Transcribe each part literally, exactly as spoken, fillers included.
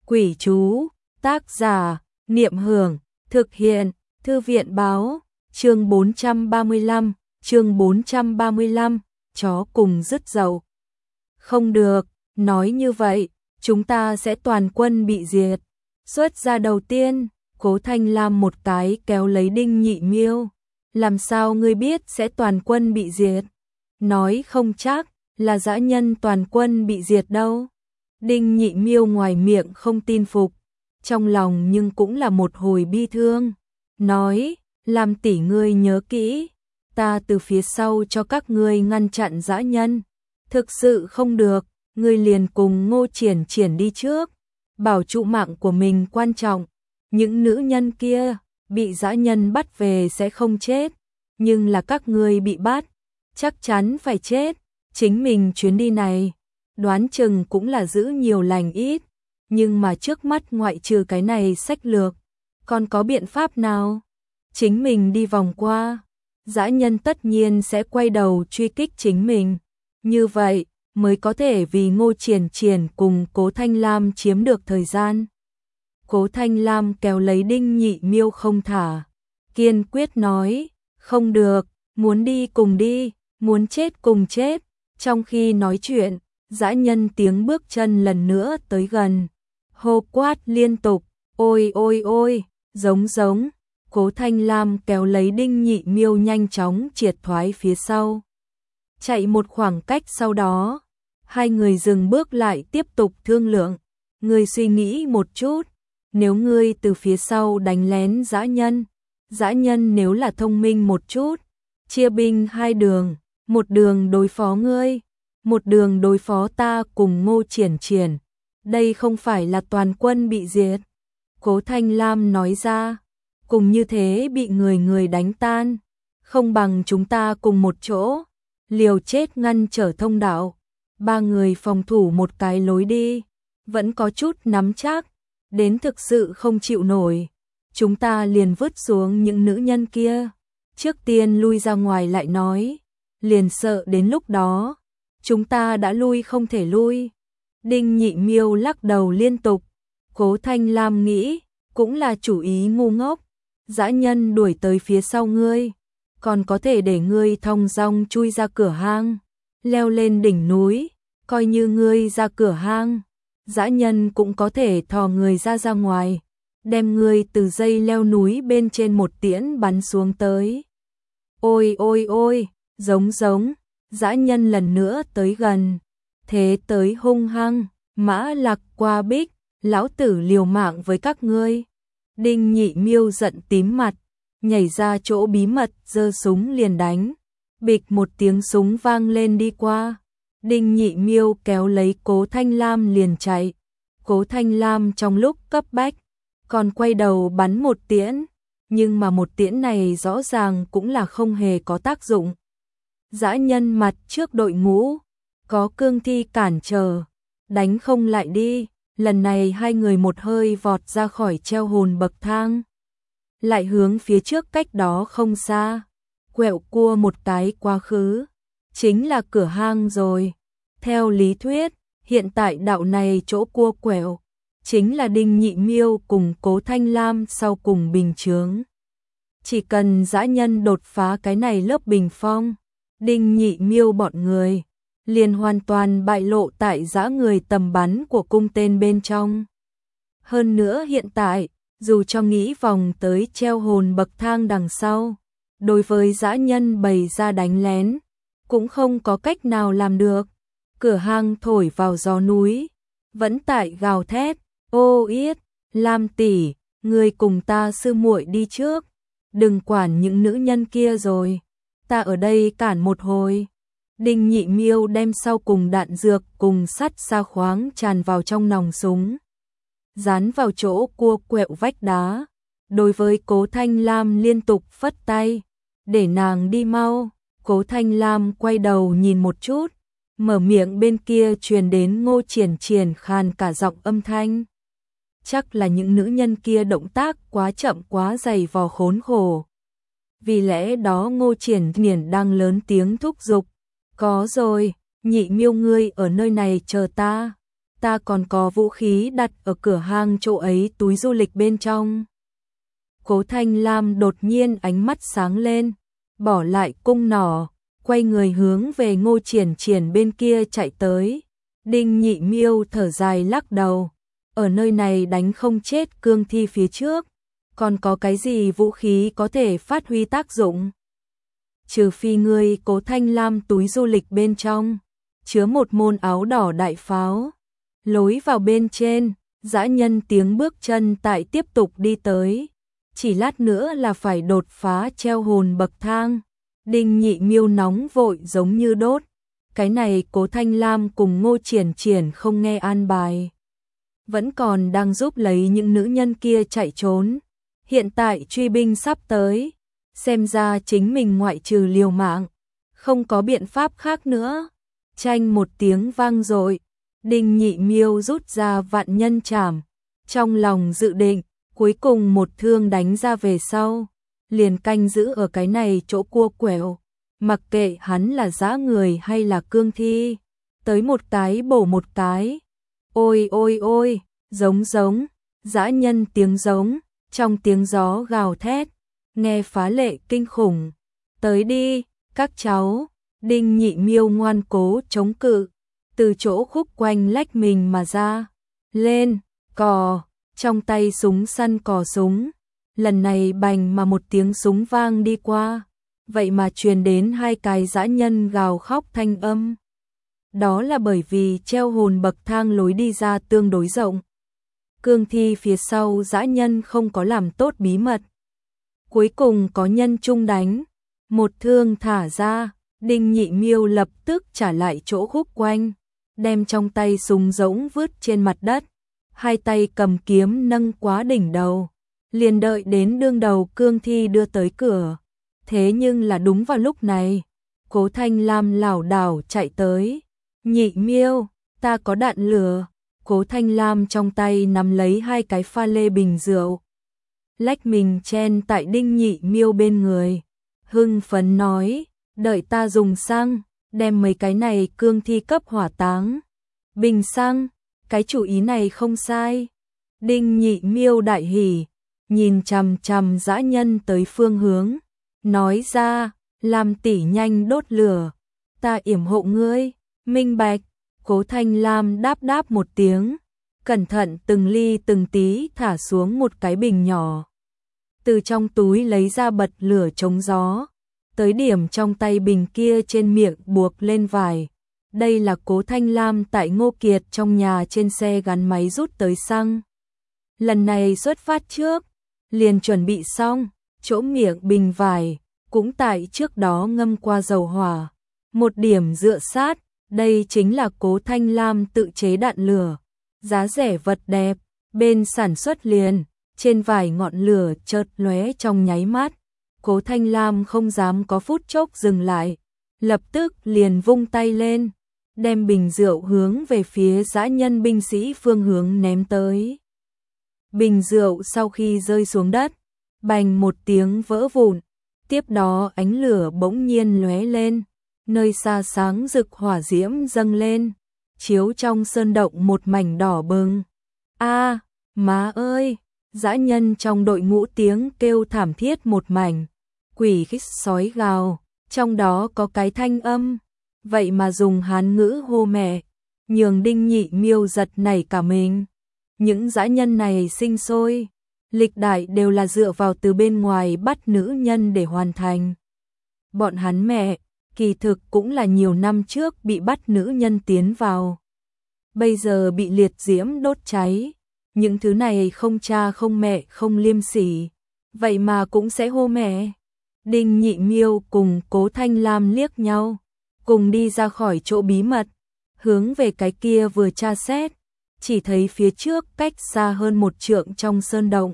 Quỷ chú, tác giả, Niệm Hưởng, thực hiện, Thư viện báo, chương bốn trăm ba mươi lăm, chương bốn trăm ba mươi lăm, chó cùng rứt dậu. Không được, nói như vậy, chúng ta sẽ toàn quân bị diệt. Xuất ra đầu tiên, Cố Thanh Lam một cái kéo lấy Đinh Nhị Miêu. Làm sao ngươi biết sẽ toàn quân bị diệt? Nói không chắc là dã nhân toàn quân bị diệt đâu. Đinh Nhị Miêu ngoài miệng không tin phục, trong lòng nhưng cũng là một hồi bi thương. Nói, làm tỷ ngươi nhớ kỹ, ta từ phía sau cho các ngươi ngăn chặn dã nhân. Thực sự không được, ngươi liền cùng Ngô Triển Triển đi trước. Bảo trụ mạng của mình quan trọng. Những nữ nhân kia, bị dã nhân bắt về sẽ không chết. Nhưng là các ngươi bị bắt, chắc chắn phải chết. Chính mình chuyến đi này, đoán chừng cũng là giữ nhiều lành ít. Nhưng mà trước mắt ngoại trừ cái này sách lược, còn có biện pháp nào? Chính mình đi vòng qua, dã nhân tất nhiên sẽ quay đầu truy kích chính mình. Như vậy, mới có thể vì Ngô Triển Triển cùng Cố Thanh Lam chiếm được thời gian. Cố Thanh Lam kéo lấy Đinh Nhị Miêu không thả, kiên quyết nói, không được, muốn đi cùng đi, muốn chết cùng chết. Trong khi nói chuyện, dã nhân tiếng bước chân lần nữa tới gần, hô quát liên tục, ôi ôi ôi, giống giống. Cố Thanh Lam kéo lấy Đinh Nhị Miêu nhanh chóng triệt thoái phía sau. Chạy một khoảng cách sau đó, hai người dừng bước lại tiếp tục thương lượng. Ngươi suy nghĩ một chút, nếu ngươi từ phía sau đánh lén dã nhân, dã nhân nếu là thông minh một chút, chia binh hai đường, một đường đối phó ngươi, một đường đối phó ta cùng Ngô Triển Triển. Đây không phải là toàn quân bị diệt. Cố Thanh Lam nói ra, cùng như thế bị người người đánh tan, không bằng chúng ta cùng một chỗ, liều chết ngăn trở thông đạo. Ba người phòng thủ một cái lối đi, vẫn có chút nắm chắc, đến thực sự không chịu nổi, chúng ta liền vứt xuống những nữ nhân kia, trước tiên lui ra ngoài lại nói, liền sợ đến lúc đó, chúng ta đã lui không thể lui. Đinh Nhị Miêu lắc đầu liên tục, Cố Thanh Lam nghĩ, cũng là chủ ý ngu ngốc, dã nhân đuổi tới phía sau ngươi, còn có thể để ngươi thong dong chui ra cửa hang, leo lên đỉnh núi, coi như ngươi ra cửa hang, dã nhân cũng có thể thò người ra ra ngoài, đem ngươi từ dây leo núi bên trên một tiễn bắn xuống tới. Ôi ôi ôi, giống giống, dã nhân lần nữa tới gần, thế tới hung hăng, mã lạc qua bích, lão tử liều mạng với các ngươi. Đinh Nhị Miêu giận tím mặt, nhảy ra chỗ bí mật giơ súng liền đánh, bịch một tiếng súng vang lên đi qua. Đinh Nhị Miêu kéo lấy Cố Thanh Lam liền chạy. Cố Thanh Lam trong lúc cấp bách, còn quay đầu bắn một tiễn, nhưng mà một tiễn này rõ ràng cũng là không hề có tác dụng. Dã nhân mặt trước đội ngũ, có cương thi cản trở, đánh không lại đi. Lần này hai người một hơi vọt ra khỏi treo hồn bậc thang, lại hướng phía trước cách đó không xa, quẹo cua một cái quá khứ, chính là cửa hang rồi. Theo lý thuyết, hiện tại đạo này chỗ cua quẹo, chính là Đinh Nhị Miêu cùng Cố Thanh Lam sau cùng bình chướng. Chỉ cần dã nhân đột phá cái này lớp bình phong, Đinh Nhị Miêu bọn người liền hoàn toàn bại lộ tại dã người tầm bắn của cung tên bên trong. Hơn nữa hiện tại, dù cho nghĩ vòng tới treo hồn bậc thang đằng sau, đối với dã nhân bày ra đánh lén, cũng không có cách nào làm được. Cửa hang thổi vào gió núi, vẫn tại gào thét, ô yết, Lam tỷ, ngươi cùng ta sư muội đi trước, đừng quản những nữ nhân kia rồi, ta ở đây cản một hồi. Đinh Nhị Miêu đem sau cùng đạn dược cùng sắt xa khoáng tràn vào trong nòng súng, dán vào chỗ cua quẹo vách đá. Đối với Cố Thanh Lam liên tục phất tay, để nàng đi mau. Cố Thanh Lam quay đầu nhìn một chút, mở miệng bên kia truyền đến Ngô Triển Triển khàn cả giọng âm thanh. Chắc là những nữ nhân kia động tác quá chậm quá dày vò khốn khổ. Vì lẽ đó Ngô Triển Triển đang lớn tiếng thúc giục. Có rồi, Nhị Miêu ngươi ở nơi này chờ ta. ta còn có vũ khí đặt ở cửa hang chỗ ấy, túi du lịch bên trong. Cố Thanh Lam đột nhiên ánh mắt sáng lên, bỏ lại cung nỏ, quay người hướng về Ngô Triển Triển bên kia chạy tới. Đinh Nhị Miêu thở dài lắc đầu, ở nơi này đánh không chết cương thi phía trước, còn có cái gì vũ khí có thể phát huy tác dụng? Trừ phi ngươi. Cố Thanh Lam túi du lịch bên trong chứa một môn áo đỏ đại pháo. Lối vào bên trên, dã nhân tiếng bước chân tại tiếp tục đi tới. Chỉ lát nữa là phải đột phá treo hồn bậc thang. Đinh Nhị Miêu nóng vội giống như đốt. Cái này Cố Thanh Lam cùng Ngô Triển Triển không nghe an bài. Vẫn còn đang giúp lấy những nữ nhân kia chạy trốn. Hiện tại truy binh sắp tới. Xem ra chính mình ngoại trừ liều mạng, không có biện pháp khác nữa. Chanh một tiếng vang dội, Đinh Nhị Miêu rút ra vạn nhân trảm, trong lòng dự định, cuối cùng một thương đánh ra về sau, liền canh giữ ở cái này chỗ cua quẹo, mặc kệ hắn là dã người hay là cương thi, tới một cái bổ một cái. Ôi ôi ôi, giống giống, dã nhân tiếng giống, trong tiếng gió gào thét, nghe phá lệ kinh khủng. Tới đi, các cháu. Đinh Nhị Miêu ngoan cố chống cự, từ chỗ khúc quanh lách mình mà ra. Lên, cò, trong tay súng săn cò súng. Lần này bành mà một tiếng súng vang đi qua, vậy mà truyền đến hai cái dã nhân gào khóc thanh âm. Đó là bởi vì treo hồn bậc thang lối đi ra tương đối rộng. Cương thi phía sau dã nhân không có làm tốt bí mật. Cuối cùng có nhân chung đánh, một thương thả ra, Đinh Nhị Miêu lập tức trả lại chỗ khúc quanh, đem trong tay súng rỗng vứt trên mặt đất, hai tay cầm kiếm nâng quá đỉnh đầu, liền đợi đến đương đầu cương thi đưa tới cửa. Thế nhưng là đúng vào lúc này, Cố Thanh Lam lảo đảo chạy tới. Nhị Miêu, ta có đạn lửa. Cố Thanh Lam trong tay nắm lấy hai cái pha lê bình rượu, lách mình chen tại Đinh Nhị Miêu bên người, hưng phấn nói, đợi ta dùng xăng, đem mấy cái này cương thi cấp hỏa táng. Bình xăng, cái chủ ý này không sai. Đinh Nhị Miêu đại hỉ, nhìn chằm chằm dã nhân tới phương hướng, nói ra, làm tỷ nhanh đốt lửa, ta yểm hộ ngươi. Minh bạch. Cố Thanh Lam đáp đáp một tiếng, cẩn thận từng ly từng tí thả xuống một cái bình nhỏ. Từ trong túi lấy ra bật lửa chống gió, tới điểm trong tay bình kia trên miệng buộc lên vải. Đây là Cố Thanh Lam tại Ngô Kiệt trong nhà trên xe gắn máy rút tới xăng. Lần này xuất phát trước, liền chuẩn bị xong, chỗ miệng bình vải, cũng tại trước đó ngâm qua dầu hỏa. Một điểm dựa sát, đây chính là Cố Thanh Lam tự chế đạn lửa, giá rẻ vật đẹp, bên sản xuất liền, trên vài ngọn lửa chợt lóe trong nháy mắt. Cố Thanh Lam không dám có phút chốc dừng lại, lập tức liền vung tay lên, đem bình rượu hướng về phía dã nhân binh sĩ phương hướng ném tới. Bình rượu sau khi rơi xuống đất, bành một tiếng vỡ vụn, tiếp đó ánh lửa bỗng nhiên lóe lên. Nơi xa sáng rực hỏa diễm dâng lên, chiếu trong sơn động một mảnh đỏ bừng. A, má ơi, dã nhân trong đội ngũ tiếng kêu thảm thiết một mảnh, quỷ khích sói gào, trong đó có cái thanh âm, vậy mà dùng Hán ngữ hô mẹ, nhường Đinh Nhị Miêu giật nảy cả mình. Những dã nhân này sinh sôi, lịch đại đều là dựa vào từ bên ngoài bắt nữ nhân để hoàn thành. Bọn hắn mẹ kỳ thực cũng là nhiều năm trước bị bắt nữ nhân tiến vào, bây giờ bị liệt diễm đốt cháy. Những thứ này không cha không mẹ không liêm sỉ, vậy mà cũng sẽ hô mẹ. Đinh Nhị Miêu cùng Cố Thanh Lam liếc nhau, cùng đi ra khỏi chỗ bí mật, hướng về cái kia vừa tra xét, chỉ thấy phía trước cách xa hơn một trượng trong sơn động,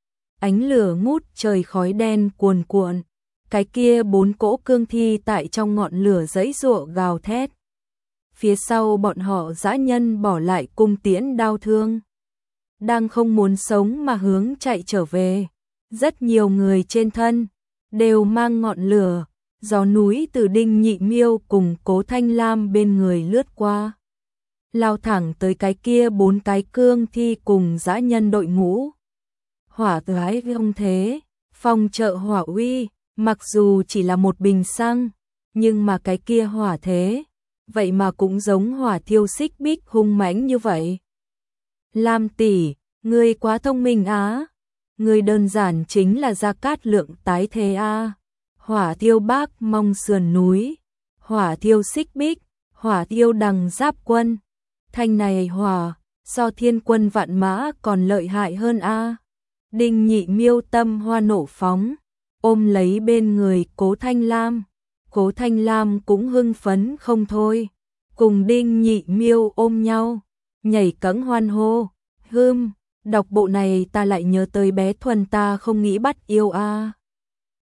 ánh lửa ngút trời, khói đen cuồn cuộn. Cái kia bốn cỗ cương thi tại trong ngọn lửa giãy giụa gào thét. Phía sau bọn họ dã nhân bỏ lại cung tiễn đao thương, đang không muốn sống mà hướng chạy trở về. Rất nhiều người trên thân đều mang ngọn lửa, gió núi từ Đinh Nhị Miêu cùng Cố Thanh Lam bên người lướt qua. lao thẳng tới cái kia bốn cái cương thi cùng dã nhân đội ngũ. Hỏa gái vông thế, phong trợ hỏa uy, mặc dù chỉ là một bình xăng, nhưng mà cái kia hỏa thế, vậy mà cũng giống hỏa thiêu xích bích hung mãnh như vậy. Lam tỷ, ngươi quá thông minh á, ngươi đơn giản chính là Gia Cát Lượng tái thế a. Hỏa thiêu Bác Mong sườn núi, hỏa thiêu xích bích, hỏa thiêu Đằng Giáp quân, thanh này hỏa, so thiên quân vạn mã còn lợi hại hơn a. Đinh Nhị Miêu tâm hoa nổ phóng, ôm lấy bên người Cố Thanh Lam. Cố Thanh Lam cũng hưng phấn không thôi, cùng Đinh Nhị Miêu ôm nhau, nhảy cẫng hoan hô. Hưm, đọc bộ này ta lại nhớ tới bé Thuần ta không nghĩ bắt yêu a.